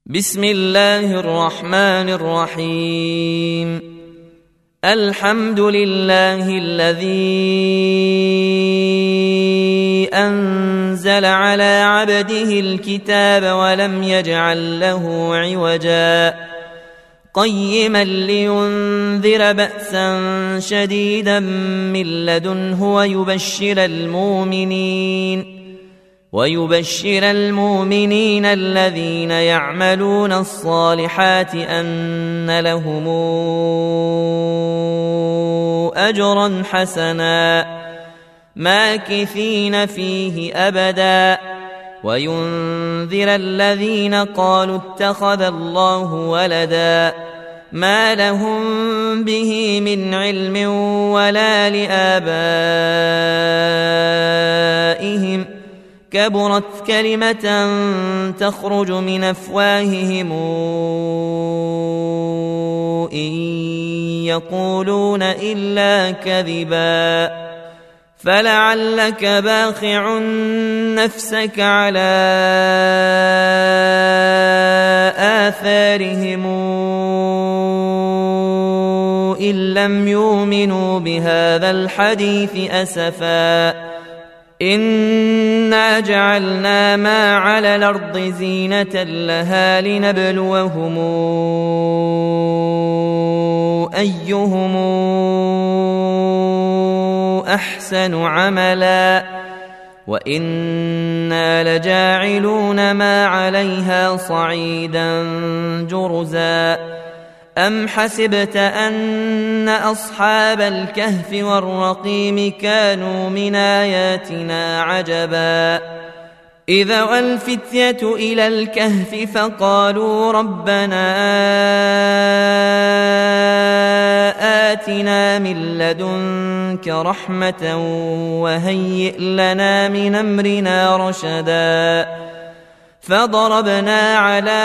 بسم الله الرحمن الرحيم. الحمد لله الذي أنزل على عبده الكتاب ولم يجعل له عوجا قيما لينذر بأسا شديدا من لدنه ويبشر المؤمنين الذين يعملون الصالحات أن لهم أجرا حسنا ماكثين فيه أبدا وينذر الذين قالوا اتخذ الله ولدا ما لهم به من علم ولا لآبائهم كبرت كلمة تخرج من أفواههم إن يقولون إلا كذبا فلعلك باخع نفسك على آثارهم إن لم يؤمنوا بهذا الحديث أسفا إنا جعلنا ما على الأرض زينة لها لنبلوهم أيهم أحسن عملا وإنا لجاعلون ما عليها صعيدا جرزا أم حسبت أن أصحاب الكهف والرقيم كانوا من آياتنا عجبا إذا والفتية إلى الكهف فقالوا ربنا آتنا من لدنك رحمة وهيئ لنا من أمرنا رشدا فضربنا على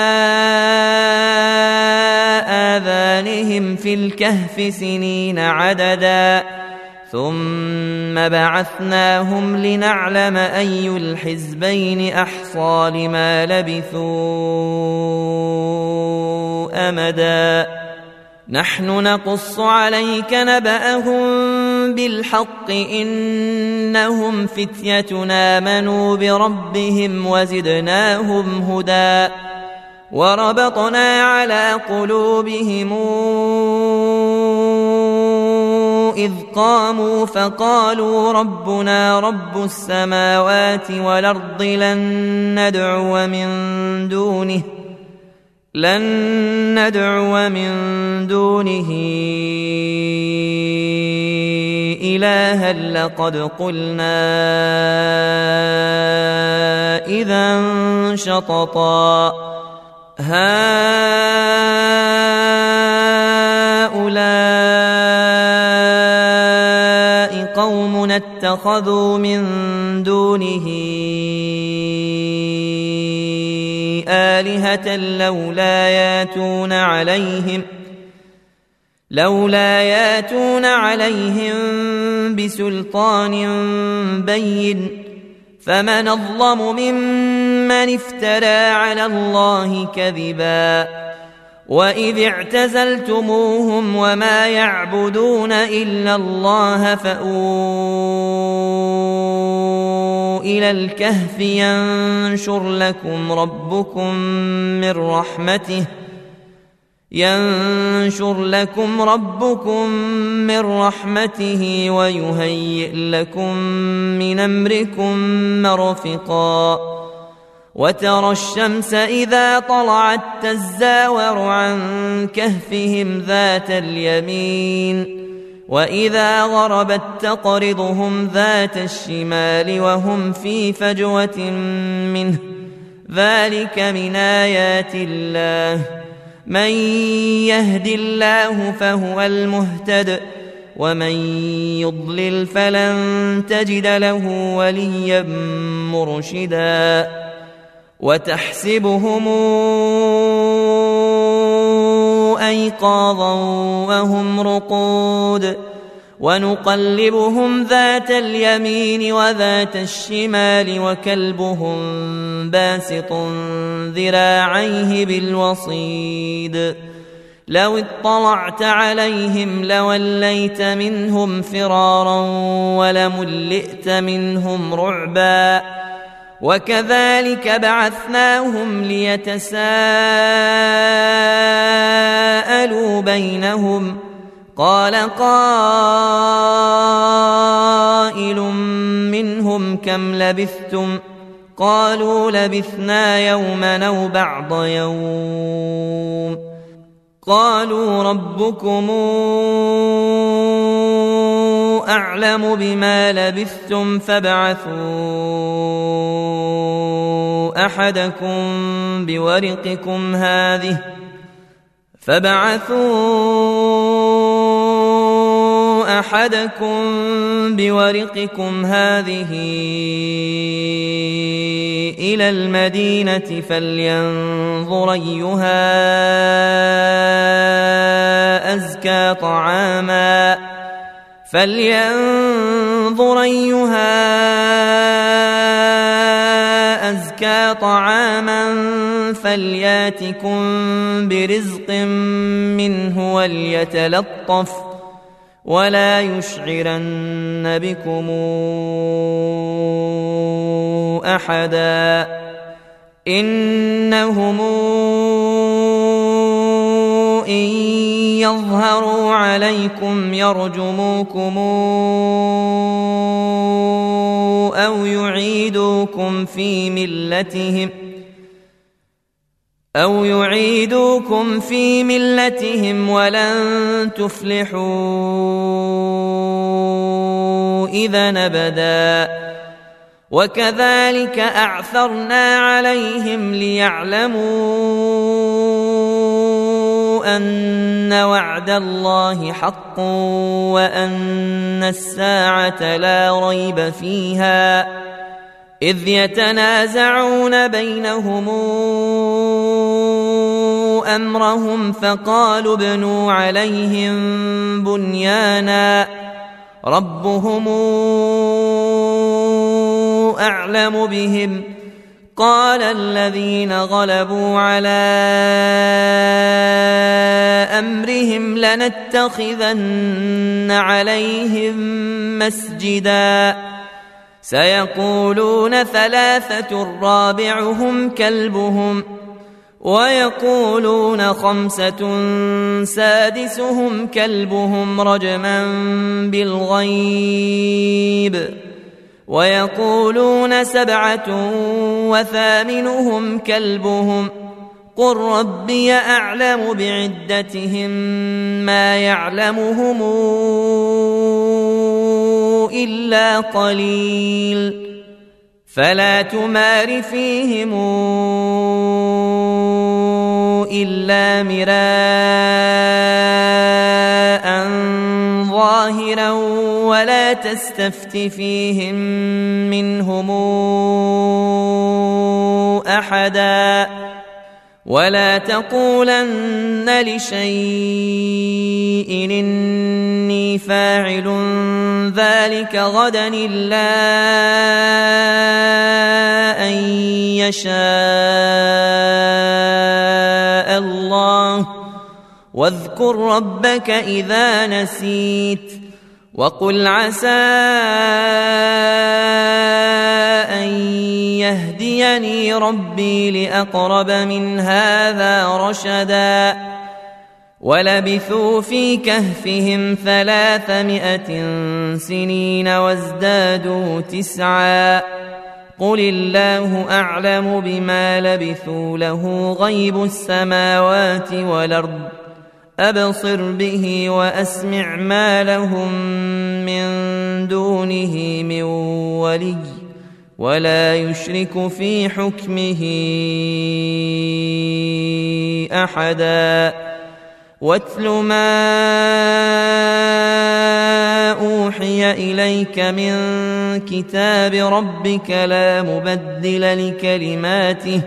آذانهم في الكهف سنين عددا ثم بعثناهم لنعلم أي الحزبين أحصى لما لبثوا أمدا نحن نقص عليك نبأهم بالحق إنهم فتية آمنوا بربهم وزدناهم هدى وربطنا على قلوبهم إذ قاموا فقالوا ربنا رب السماوات والأرض لن ندعو من دونه إلها لقد قلنا إذا شططا هؤلاء قوم اتخذوا من دونه آلهة لولا ياتون عليهم بسلطان بين فمن أظلم ممن افترى على الله كذبا وإذ اعتزلتموهم وما يعبدون إلا الله فأووا إلى الكهف ينشر لكم ربكم من رحمته ويهيئ لكم من أمركم مرفقا وترى الشمس إذا طلعت تزاور عن كهفهم ذات اليمين وإذا غربت تقرضهم ذات الشمال وهم في فجوة منه ذلك من آيات الله من يهد الله فهو المهتد ومن يضلل فلن تجد له وليا مرشدا وتحسبهم أيقاظا وهم رقود ونقلبهم ذات اليمين وذات الشمال وكلبهم باسط ذراعيه بالوصيد لو اطلعت عليهم لوليت منهم فرارا ولملئت منهم رعبا وكذلك بعثناهم ليتساءلوا بينهم قال قائل منهم كم لبثتم قالوا لبثنا يوما أو بعض يوم قالوا ربكم أعلم بما لبثتم فابعثوا أحدكم بورقكم هذه إلى المدينة فلينظر أيها أزكى طعاما فلياتكم برزق منه وليتلطف ولا يشعرن بكم أحدا إنهم إن يظهروا عليكم يرجموكم أو يعيدوكم في ملتهم ولن تفلحوا إذا أبدا وكذلك أعثرنا عليهم ليعلموا أن وعد الله حق وأن الساعة لا ريب فيها إذ يتنازعون بينهم أمرهم فقالوا ابنوا عليهم بنيانا ربهم أعلم بهم قال الذين غلبوا على أمرهم لنتخذن عليهم مسجدا سيقولون ثلاثة رابعهم كلبهم ويقولون خمسة سادسهم كلبهم رجما بالغيب ويقولون سبعة وثامنهم كلبهم قل ربي أعلم بعدتهم ما يعلمهم إلا قليل فلا تمار فيهم إلا مراء ظاهرا ولا تستفت فيهم منهم أحدا ولا تقولن لشيء إني فاعل ذلك غدا إلا أن يشاء الله واذكر ربك إذا نسيت وقل عسى أن يهديني ربي لأقرب من هذا رشدا ولبثوا في كهفهم 300 سنين وازدادوا 9 قل الله أعلم بما لبثوا له غيب السماوات والأرض أبصر به وأسمع ما لهم من دونه من ولي ولا يشرك في حكمه أحدا واتل ما أوحي إليك من كتاب ربك لا مبدل لكلماته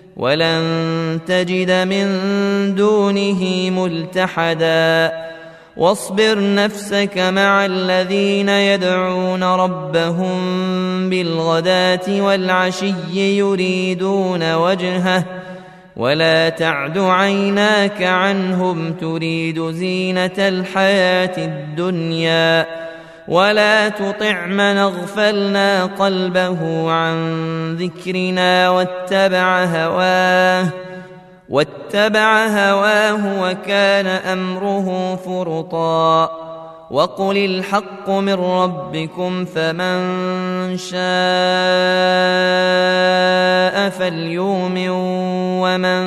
ولن تجد من دونه ملتحدا واصبر نفسك مع الذين يدعون ربهم بالغداة والعشي يريدون وجهه ولا تعد عيناك عنهم تريد زينة الحياة الدنيا ولا تطع من اغفلنا قلبه عن ذكرنا واتبع هواه وكان أمره فرطا وقل الحق من ربكم فمن شاء فليؤمن ومن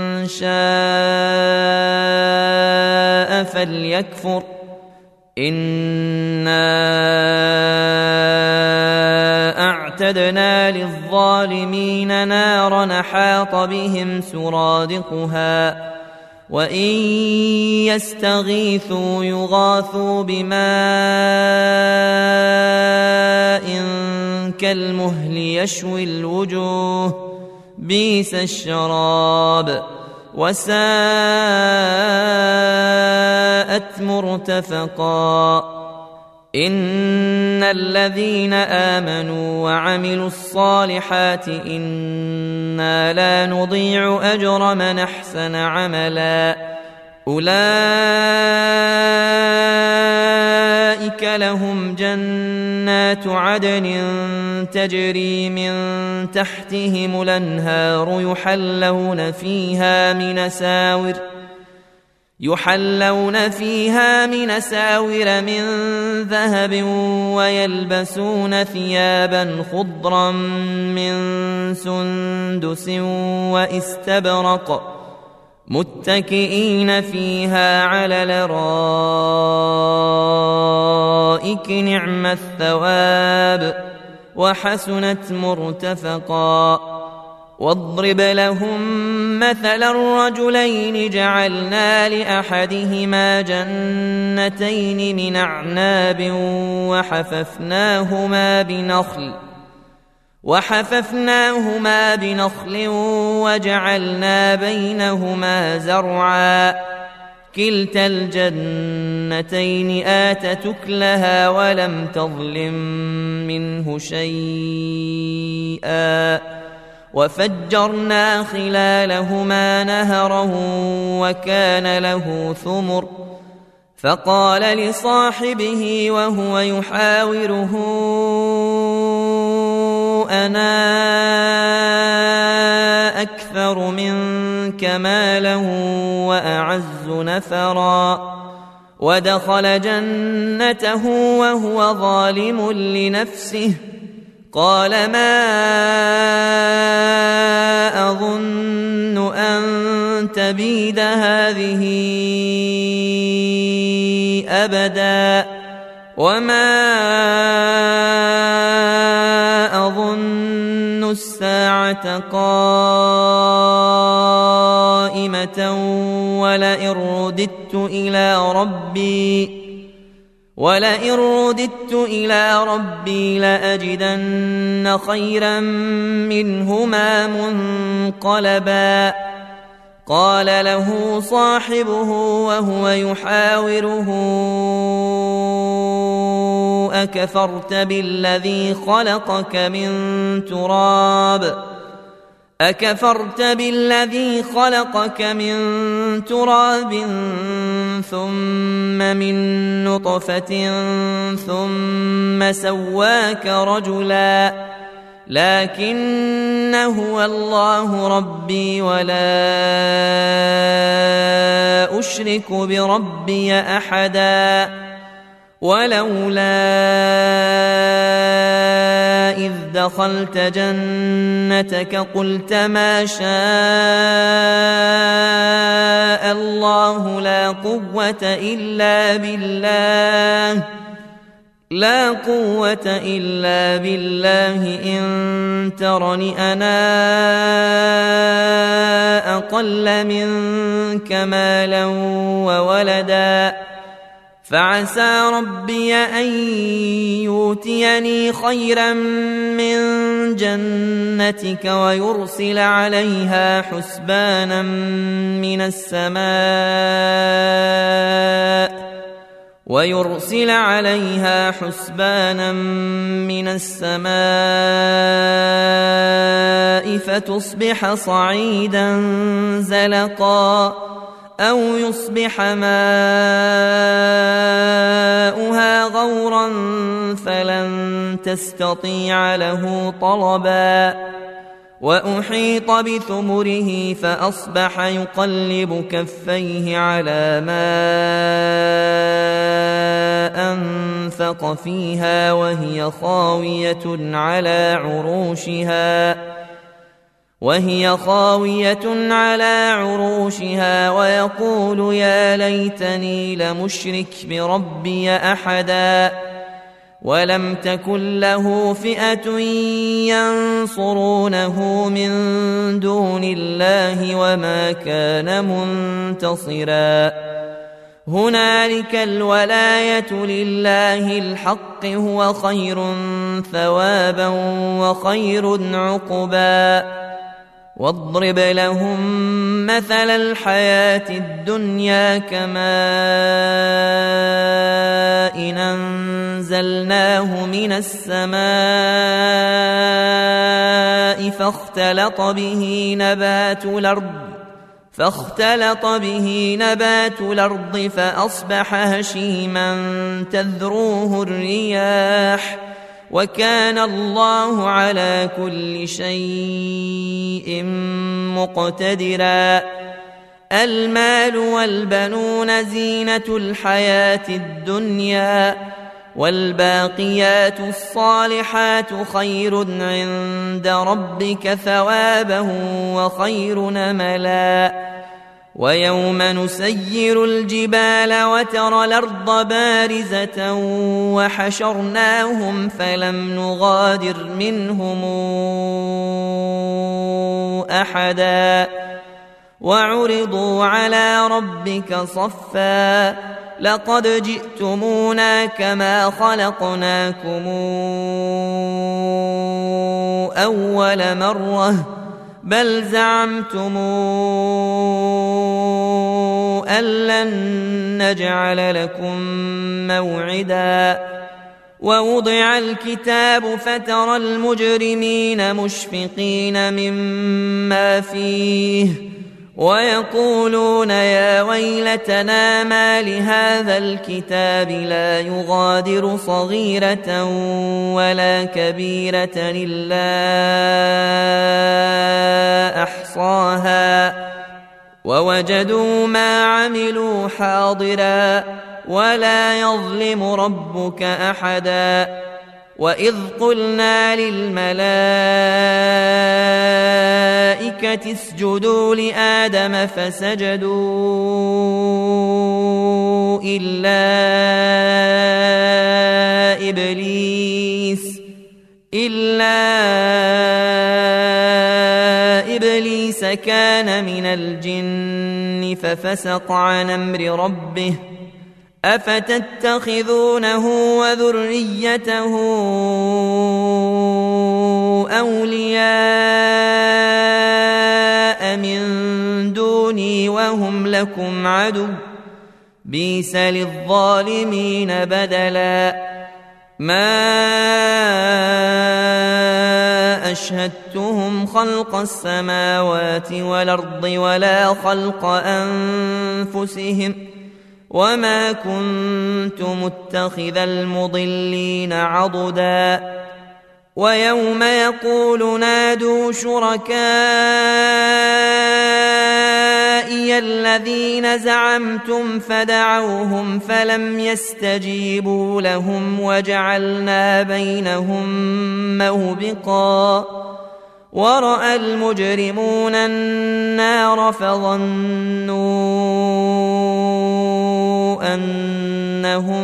شاء فليكفر إنا أعتدنا للظالمين نارا أحاط بهم سرادقها وإن يستغيثوا يغاثوا بماء كالمهل يشوي الوجوه بئس الشراب وساءت مرتفقا إن الذين آمنوا وعملوا الصالحات إنا لا نضيع أجر من أحسن عملا أولئك لهم جنات عدن تجري من تحتهم الأنهار يحلون فيها من أساور من ذهب ويلبسون ثيابا خضرا من سندس واستبرق متكئين فيها على الأرائك نعم الثواب وحسنت مرتفقا واضرب لهم مثل الرجلين جعلنا لأحدهما جنتين من أعناب وحففناهما بنخل وجعلنا بينهما زرعا كلتا الجنتين آتت أكلها ولم تظلم منه شيئا وفجرنا خلالهما نهرا وكان له ثمر فقال لصاحبه وهو يحاوره أنا أكثر منك مالا وأعز نفرا ودخل جنته وهو ظالم لنفسه قال ما أظن أن تبيد هذه أبدا وما أظن الساعة قائمة ولئن رددت إلى ربي لأجدن خيرا منهما منقلبا قال له صاحبه وهو يحاوره أكفرت بالذي خلقك من تراب ثم من نطفة ثم سواك رجلا لكن هو الله ربي ولا أشرك بربي أحدا ولولا إذ دخلت جنتك قلت ما شاء الله لا قوة إلا بالله إن ترني أنا أقل منك مالا وولدا فعسى ربي أن يؤتيني خيرا من جنتك ويرسل عليها حسبانا من السماء ويرسل عليها حسبانا من السماء فتصبح صعيدا زلقا أو يصبح ماؤها غورا فلن تستطيع له طلبا وأحيط بثمره فأصبح يقلب كفيه على ما أنفق فيها وهي خاوية على عروشها ويقول يا ليتني لمشرك بربي أحدا ولم تكن له فئة ينصرونه من دون الله وما كان منتصرا هنالك الولاية لله الحق هو خير ثوابا وخير عقبا واضرب لهم مثل الحياة الدنيا كماء إن أنزلناه من السماء فاختلط به نبات الأرض فأصبح هشيما تذروه الرياح وكان الله على كل شيء مقتدرا المال والبنون زينة الحياة الدنيا والباقيات الصالحات خير عند ربك ثوابا وخير نملا ويوم نسير الجبال وترى الأرض بارزة وحشرناهم فلم نغادر منهم أحدا وعرضوا على ربك صفا لقد جئتمونا كما خلقناكم أول مرة بل زعمتم أن لن نجعل لكم موعدا ووضع الكتاب فترى المجرمين مشفقين مما فيه ويقولون يا ويلتنا ما لهذا الكتاب لا يغادر صغيرة ولا كبيرة إلا أحصاها ووجدوا ما عملوا حاضرا ولا يظلم ربك أحدا وإذ قلنا للملائكة اسجدوا لآدم فسجدوا إلا إبليس كان من الجن ففسق عن أمر ربه أفتتخذونه وذريته أولياء من دوني وهم لكم عدو بئس للظالمين بدلا ما أشهدتهم خلق السماوات والأرض ولا خلق أنفسهم وما كنت متخذ المضلين عضدا ويوم يقول نادوا شركائي الذين زعمتم فدعوهم فلم يستجيبوا لهم وجعلنا بينهم موبقا ورأى المجرمون النار فظنوا أنهم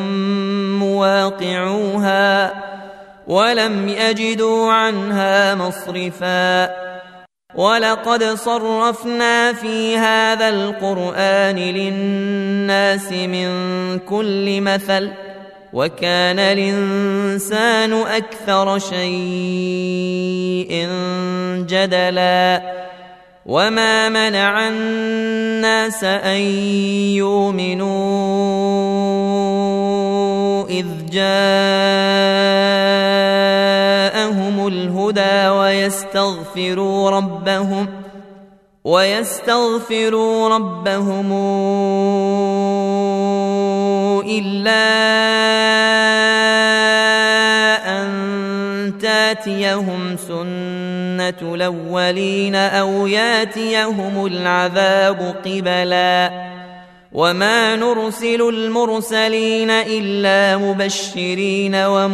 مواقعوها ولم يجدوا عنها مصرفا ولقد صرفنا في هذا القرآن للناس من كل مثل وكان الإنسان أكثر شيء جدلا وما منع الناس أن يؤمنوا جاءهم الهدى ويستغفروا ربهم إلا أن تاتيهم سنة الأولين أو ياتيهم العذاب قبلا وما نرسل المرسلين إلا مبشرين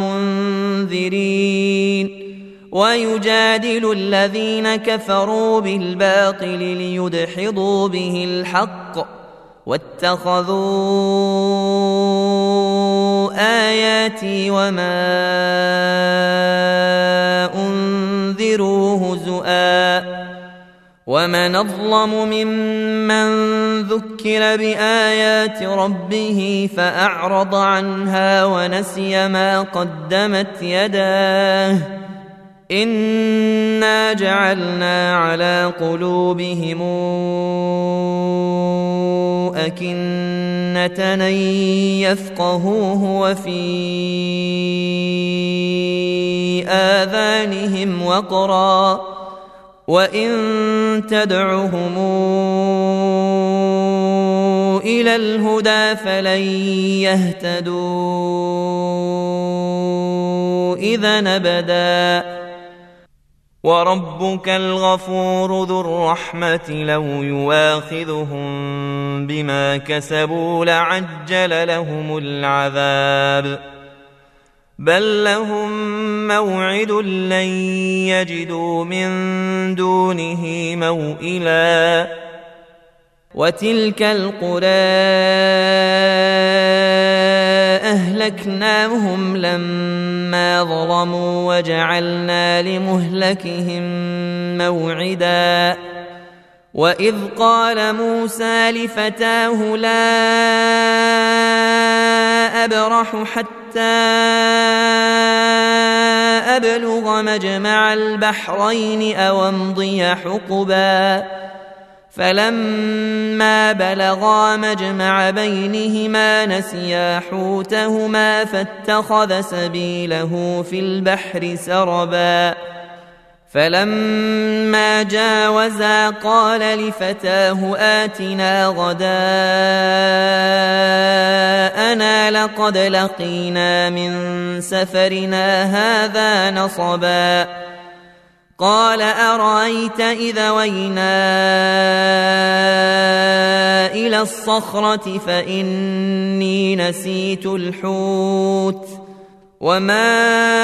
ومنذرين ويجادل الذين كفروا بالباطل ليدحضوا به الحق واتخذوا آياتي وما أنذروا هزؤا ومن أظلم ممن ذكر بآيات ربه فأعرض عنها ونسي ما قدمت يداه إنا جعلنا على قلوبهم أكنة أن يفقهوه وفي آذانهم وقرا وإن تدعهم إلى الهدى فلن يهتدوا إذا أبدا وربك الغفور ذو الرحمة لو يواخذهم بما كسبوا لعجل لهم العذاب بل لهم موعد لن يجدوا من دونه موئلا وتلك القرى أهلكناهم لما ظلموا وجعلنا لمهلكهم موعدا وإذ قال موسى لفتاه لا أبرح حتى أبلغ مجمع البحرين أو أمضي حقبا فلما بلغا مجمع بينهما نسيا حوتهما فاتخذ سبيله في البحر سربا فلما جاوزا قال لفتاه آتنا غداءنا لقد لقينا من سفرنا هذا نصبا قال أرأيت إذا وينا إلى الصخرة فإني نسيت الحوت وما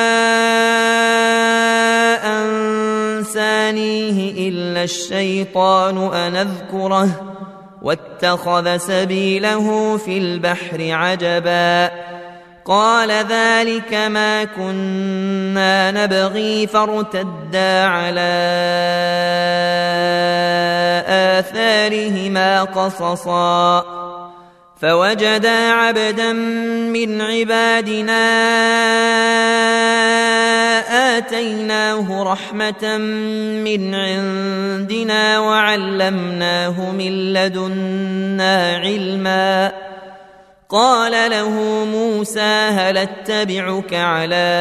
أنسانيه إلا الشيطان أن أذكره واتخذ سبيله في البحر عجبا قال ذلك ما كنا نبغي فارتدا على آثارهما قصصا فوجدا عبدا من عبادنا آتيناه رحمة من عندنا وعلمناه من لدنا علما قال له موسى هل اتبعك على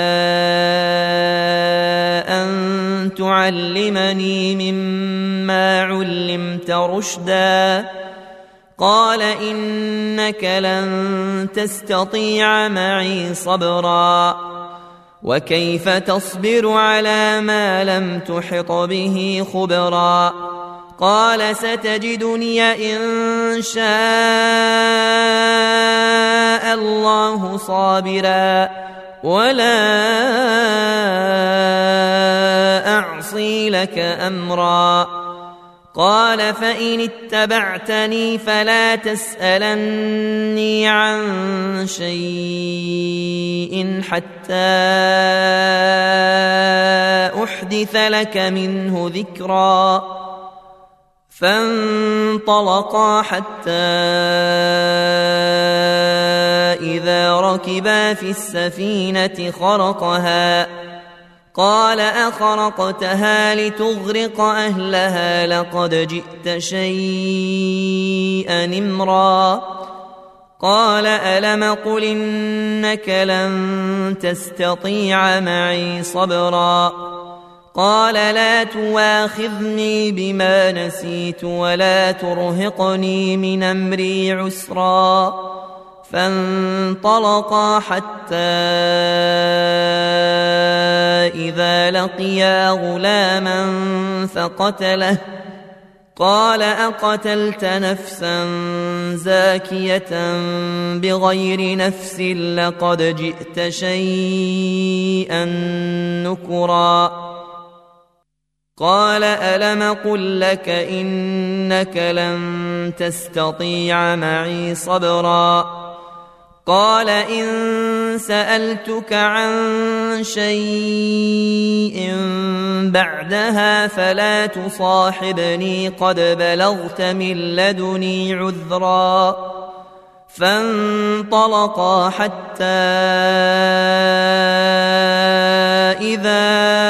أن تعلمني مما علمت رشدا قال إنك لن تستطيع معي صبرا وكيف تصبر على ما لم تحط به خبرا قال ستجدني إن شاء الله صابرا ولا أعصي لك أمرا قال فإن اتبعتني فلا تسألني عن شيء حتى أحدث لك منه ذكرا فانطلقا حتى إذا ركبا في السفينة خرقها قال أخرقتها لتغرق أهلها لقد جئت شيئا إمرا قال ألم قل إنك لن تستطيع معي صبرا قال لا تواخذني بما نسيت ولا ترهقني من أمري عسرا فانطلقا حتى إذا لقيا غلاما فقتله قال أقتلت نفسا زاكية بغير نفس لقد جئت شيئا نكرا قال ألم قل لك إنك لن تستطيع معي صبرا قال إن سألتك عن شيء بعدها فلا تصاحبني قد بلغت من لدني عذرا فانطلقا حتى إذا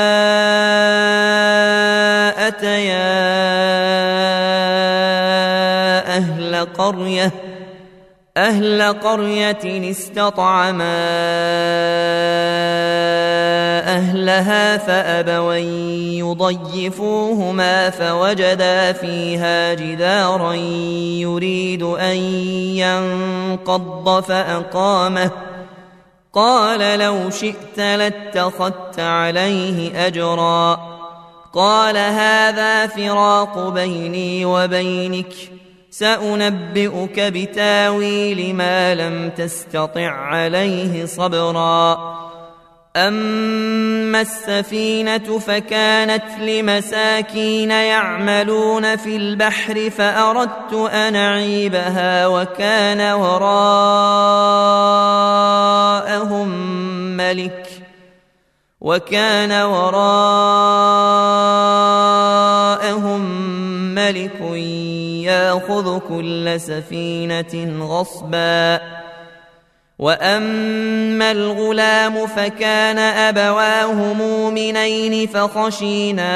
أتيا أهل قرية استطعما أهلها فأبوا يضيفوهما فوجدا فيها جدارا يريد أن ينقض فأقامه قال لو شئت لاتخذت عليه أجرا قال هذا فراق بيني وبينك سأنبئك بتاويل ما لم تستطع عليه صبرا أما السفينة فكانت لمساكين يعملون في البحر فأردت أن أعيبها وكان وراءهم ملك يأخذ كل سفينة غصبا وأما الغلام فكان أبواه مؤمنين فخشينا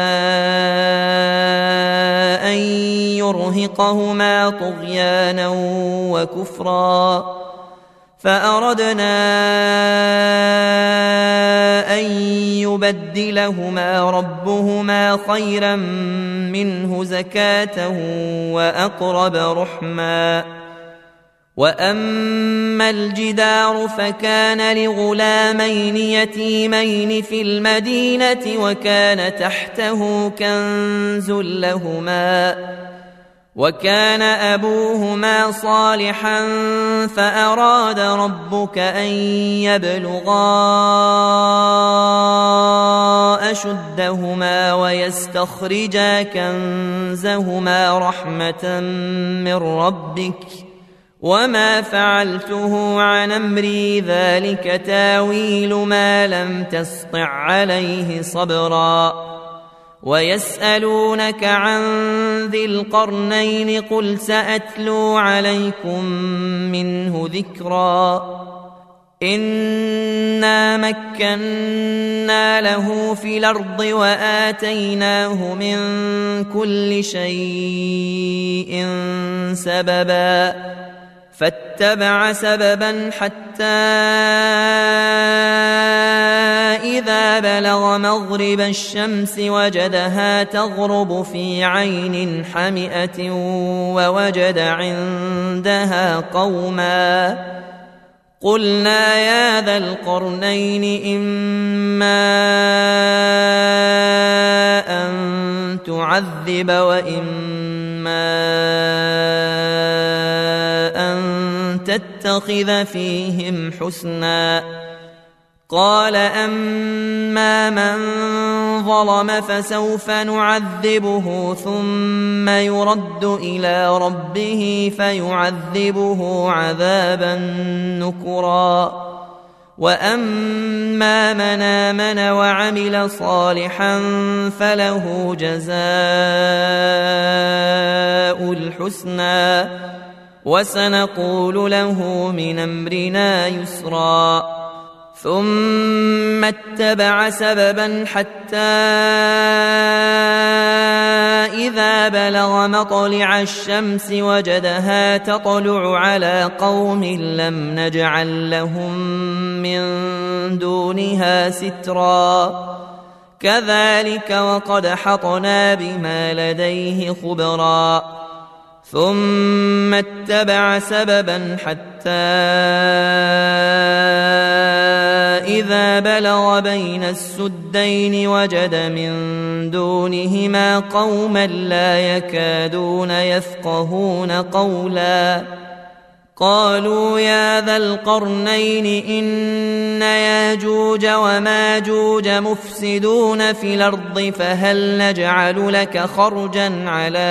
أن يرهقهما طغيانا وكفرا فأردنا أن يبدلهما ربهما خيرا منه زكاة وأقرب رحما وأما الجدار فكان لغلامين يتيمين في المدينة وكان تحته كنز لهما وكان أبوهما صالحا فأراد ربك أن يبلغا أشدهما ويستخرجا كنزهما رحمة من ربك وما فعلته عن أمري ذلك تاويل ما لم تسطع عليه صبرا ويسألونك عن ذي القرنين قل سأتلو عليكم منه ذكرا إنا مكنا له في الأرض وآتيناه من كل شيء سببا فاتبع سببا حتى إذا بلغ مغرب الشمس وجدها تغرب في عين حمئة ووجد عندها قوما قلنا يا ذا القرنين إما أن تعذب وإما أن تتخذ فيهم حسنا قال أما من ظلم فسوف نعذبه ثم يرد إلى ربه فيعذبه عذابا نكرا وأما من آمن وعمل صالحا فله جزاء الحسنى وسنقول له من أمرنا يسرا ثم اتبع سببا حتى إذا بلغ مطلع الشمس وجدها تطلع على قوم لم نجعل لهم من دونها سترا كذلك وقد حطنا بما لديه خبرا ثم اتبع سببا حتى إذا بلغ بين السدين وجد من دونهما قوما لا يكادون يفقهون قولا قالوا يا ذا القرنين إن ياجوج وماجوج مفسدون في الأرض فهل نجعل لك خرجا على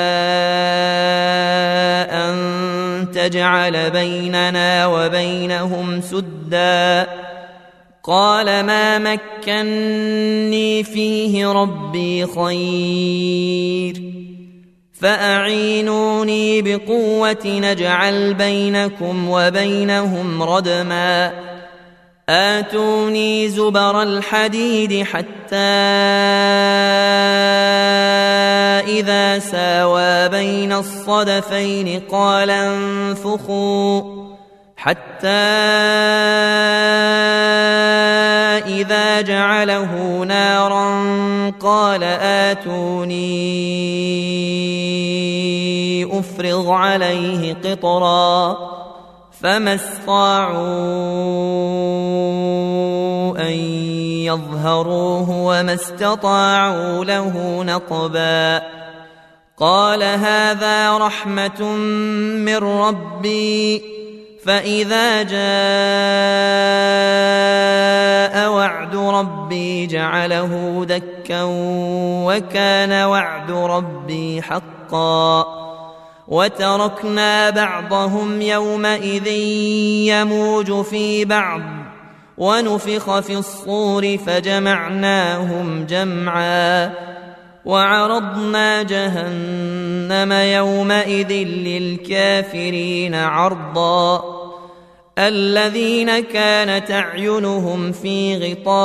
أن تجعل بيننا وبينهم سدا قال ما مكني فيه ربي خير فأعينوني بقوة نجعل بينكم وبينهم ردما آتوني زبر الحديد حتى إذا ساوى بين الصدفين قال انفخوا حتى إذا جعله نارا قال آتوني أفرغ عليه قطرا فما استطاعوا أن يظهروه وما استطاعوا له نقبا قال هذا رحمة من ربي فإذا جاء وعد ربي جعله دكا وكان وعد ربي حقا وتركنا بعضهم يومئذ يموج في بعض ونفخ في الصور فجمعناهم جمعا وعرضنا جهنم يومئذ للكافرين عرضا الذين كانت أعينهم في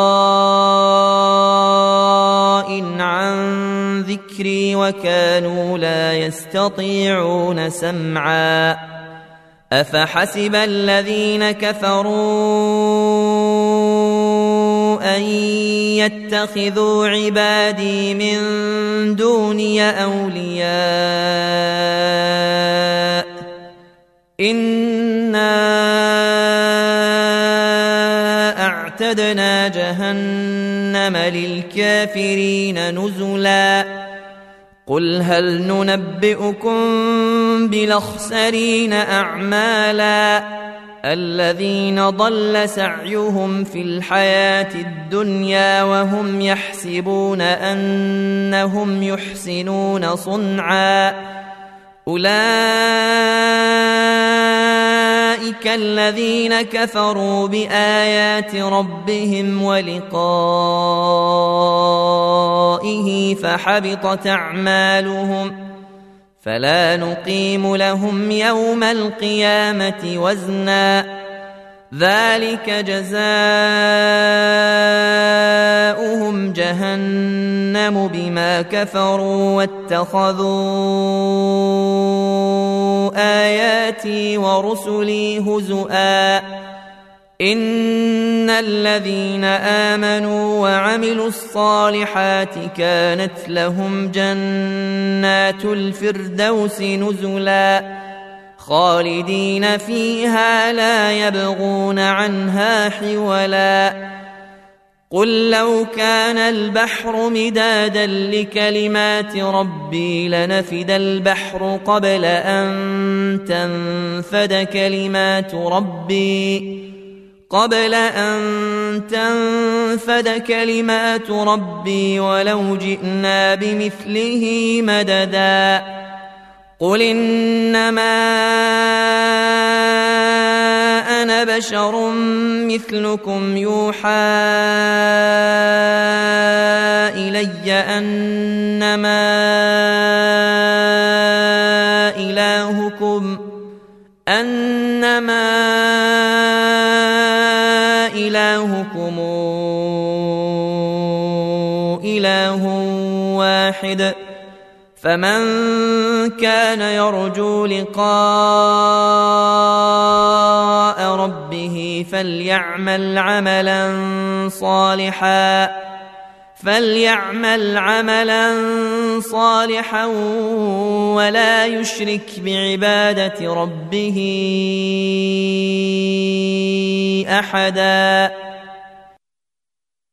غطاء عن ذكري وكانوا لا يستطيعون سمعا أفحسب الذين كفروا أن يتخذوا عبادي من دوني أولياء إنا أعتدنا جهنم للكافرين نزلا قل هل ننبئكم بالأخسرين أعمالا الذين ضل سعيهم في الحياة الدنيا وهم يحسبون أنهم يحسنون صنعا أولئك الذين كفروا بآيات ربهم ولقائه فحبطت أعمالهم فلا نقيم لهم يوم القيامة وزنا ذلك جزاؤهم جهنم بما كفروا واتخذوا آياتي ورسلي هزؤا إن الذين آمنوا وعملوا الصالحات كانت لهم جنات الفردوس نزلا خالدين فيها لا يبغون عنها حولا قل لو كان البحر مدادا لكلمات ربي لنفد البحر قبل أن تنفد كلمات ربي ولو جئنا بمثله مددا قل إنما أنا بشر مثلكم يوحى إلي أنما إلهكم إله واحد فمن كان يرجو لقاء ربه فليعمل عملا صالحا ولا يشرك بعبادة ربه أحدا.